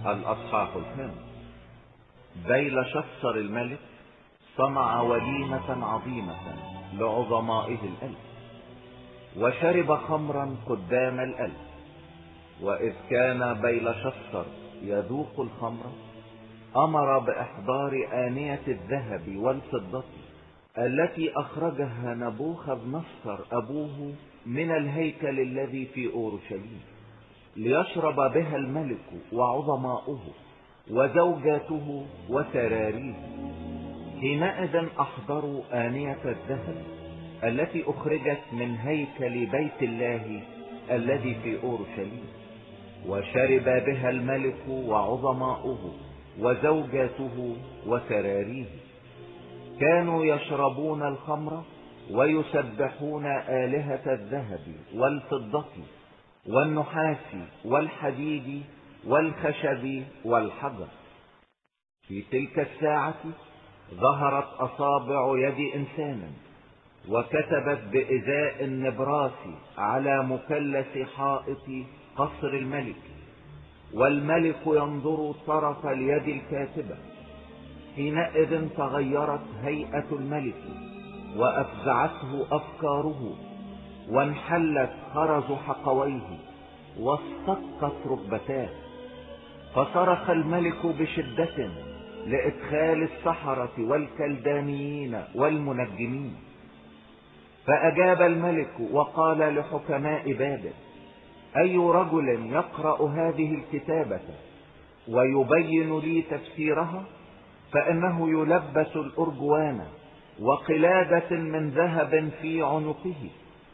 الأصحاح 5. بيلشفصر الملك صنع وليمة عظيمة لعظمائه 1000، وشرب خمرا قدام 1000. وإذ كان بيلشفصر يذوق الخمر، أمر بإحضار آنية الذهب والفضة التي أخرجها نبوخذ نصر أبوه من الهيكل الذي في أورشليم، ليشرب بها الملك وعظماؤه وزوجاته وسراريه. حينئذ أحضروا آنية الذهب التي أخرجت من هيكل بيت الله الذي في أورشليم، وشرب بها الملك وعظماؤه وزوجاته وسراريه. كانوا يشربون الخمر ويسبحون آلهة الذهب والفضة والنحاس والحديد والخشب والحجر. في تلك الساعة ظهرت أصابع يد إنسان وكتبت بإزاء النبراس على مثلث حائط قصر الملك، والملك ينظر طرف اليد الكاتبة. حينئذ تغيرت هيئة الملك وأفزعته أفكاره، وانحلت خرز حقويه واصطكت ركبتاه. فصرخ الملك بشدة لإدخال السحرة والكلدانيين والمنجمين. فأجاب الملك وقال لحكماء بابل: أي رجل يقرأ هذه الكتابة ويبين لي تفسيرها، فإنه يلبس الأرجوان وقلادة من ذهب في عنقه،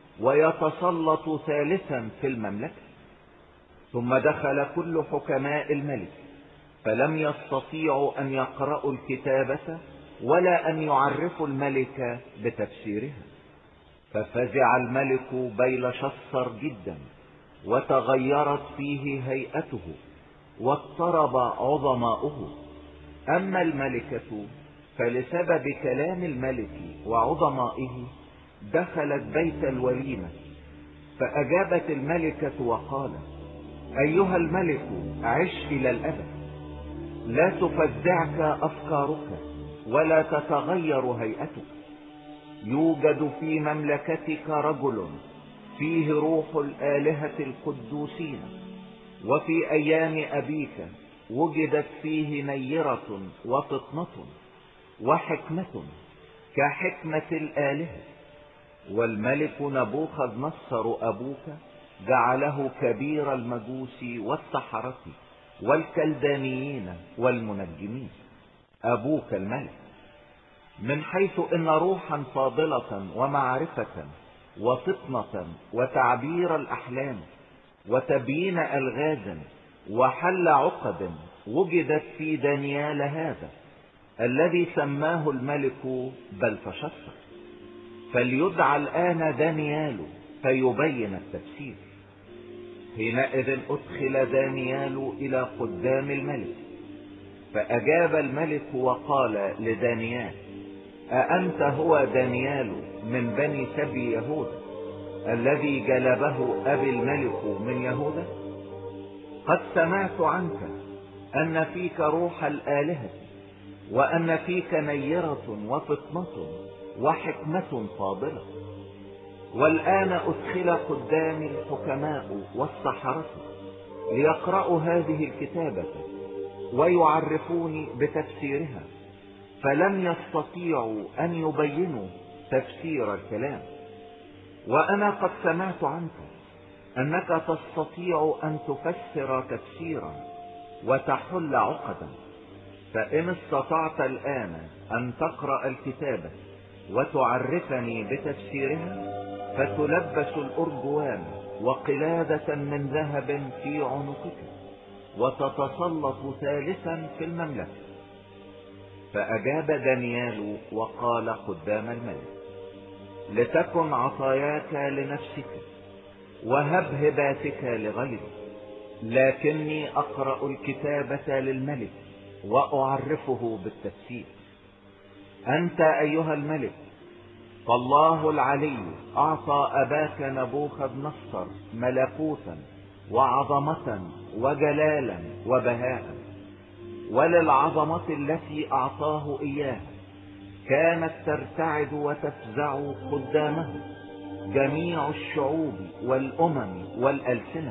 ويتسلط ثالثا في المملكة. ثم دخل كل حكماء الملك، فلم يستطيعوا أن يقرأوا الكتابة ولا أن يعرفوا الملك بتفسيرها. ففزع الملك بيلشفصر جدا، وتغيرت فيه هيئته، واضطرب عظماؤه. أما الملكة فلسبب كلام الملك وعظمائه دخلت بيت الوليمة. فأجابت الملكة وقالت: أيها الملك، عش إلى الأبد، لا تفزعك أفكارك ولا تتغير هيئتك. يوجد في مملكتك رجل فيه روح الآلهة القدوسين، وفي أيام أبيك وجدت فيه نيرة وفطنة وحكمة كحكمة الآلهة. والملك نبوخذ نصر أبوك جعله كبير المجوس والسحرة والكلدانيين والمنجمين، أبوك الملك، من حيث إن روحا فاضلة ومعرفة وفطنة وتعبير الأحلام وتبيين ألغاز وحل عقد وجدت في دانيال هذا الذي سماه الملك بلتشصر. فليدعى الآن دانيال فيبين التفسير. حينئذ أدخل دانيال إلى قدام الملك، فأجاب الملك وقال لدانيال: أأنت هو دانيال من بني سبي يهوذا الذي جلبه أبي الملك من يهوذا؟ قد سمعت عنك أن فيك روح الآلهة، وأن فيك نيرة وفطنة وحكمة فاضلة. والآن أدخل قدام الحكماء والسحرة ليقرأوا هذه الكتابة ويعرفوني بتفسيرها، فلم يستطيعوا أن يبينوا تفسير الكلام. وأنا قد سمعت عنك أنك تستطيع أن تفسر تفسيرا وتحل عقدا. فإن استطعت الآن أن تقرأ الكتابة وتعرفني بتفسيرها، فتلبس الأرجوان وقلادة من ذهب في عنقك، وتتسلط ثالثا في المملكة. فأجاب دانيال وقال قدام الملك: لتكن عطاياك لنفسك وهب هباتك لغيرك، لكني أقرأ الكتابة للملك وأعرفه بالتفسير. أنت أيها الملك، فالله العلي أعطى أباك نبوخذ نصر ملكوتا وعظمة وجلالا وبهاء. وللعظمة التي أعطاه إياها كانت ترتعد وتفزع قدامه جميع الشعوب والأمم والألسنة.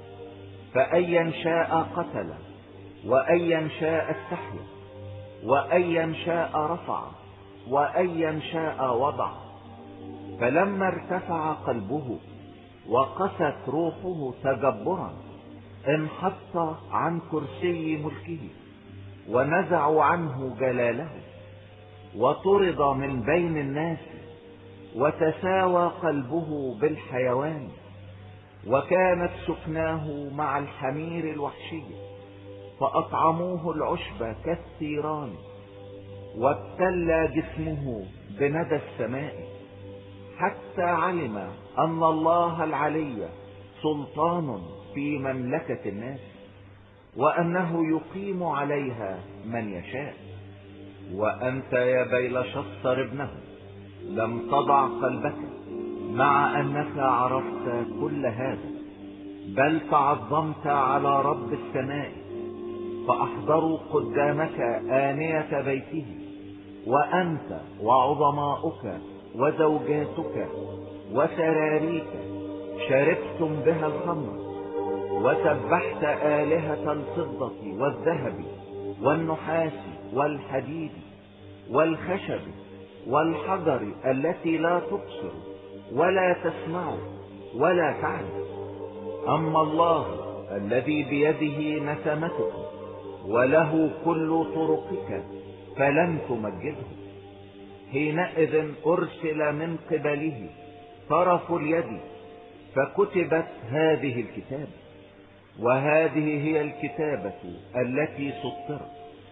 فأيا شاء قتل، وأيا شاء استحيا، وأيا شاء رفع، وأيا شاء وضع. فلما ارتفع قلبه وقست روحه تجبرا، انحط عن كرسي ملكه ونزعوا عنه جلاله، وطرد من بين الناس، وتساوى قلبه بالحيوان، وكانت سكناه مع الحمير الوحشي، فأطعموه العشب كالثيران، وابتلى جسمه بندى السماء، حتى علم أن الله العلي سلطان في مملكة الناس، وأنه يقيم عليها من يشاء. وأنت يا بيلشصر ابنه لم تضع قلبك، مع أنك عرفت كل هذا، بل تعظمت على رب السماء، فأحضروا قدامك آنية بيته، وأنت وعظماؤك وزوجاتك وسراريك شربتم بها الخمر، وسبحت آلهة الفضة والذهب والنحاس والحديد والخشب والحجر التي لا تبصر ولا تسمع ولا تعرف. أما الله الذي بيده نسمتك وله كل طرقك فلن تمجده، حينئذ أرسل من قبله طرف اليد، فكتبت هذه الكتابة. وهذه هي الكتابة التي سطرت: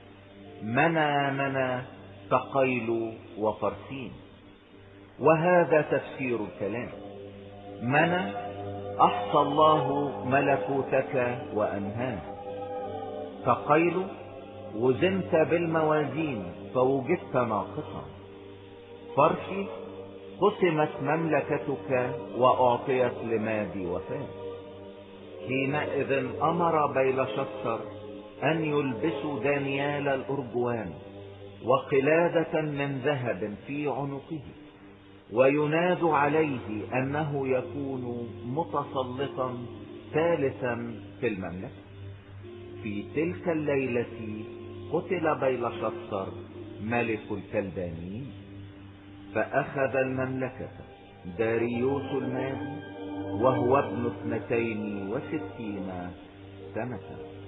منى ثقيل وفرسين. وهذا تفسير الكلام: منى، أحصى الله ملكوتك وأنهاه. ثقيل، وزنت بالموازين فوجدت ناقصا. فرسي، قسمت مملكتك وأعطيت لمادي وفارس. حينئذ أمر بيلشصر أن يلبسوا دانيال الأرجوان وقلادة من ذهب في عنقه، ويناد عليه أنه يكون متسلطا ثالثا في المملكة. في تلك الليلة قتل بيلشصر ملك الكلدانيين، فأخذ المملكة داريوس المادي وهو ابن 62 سنة.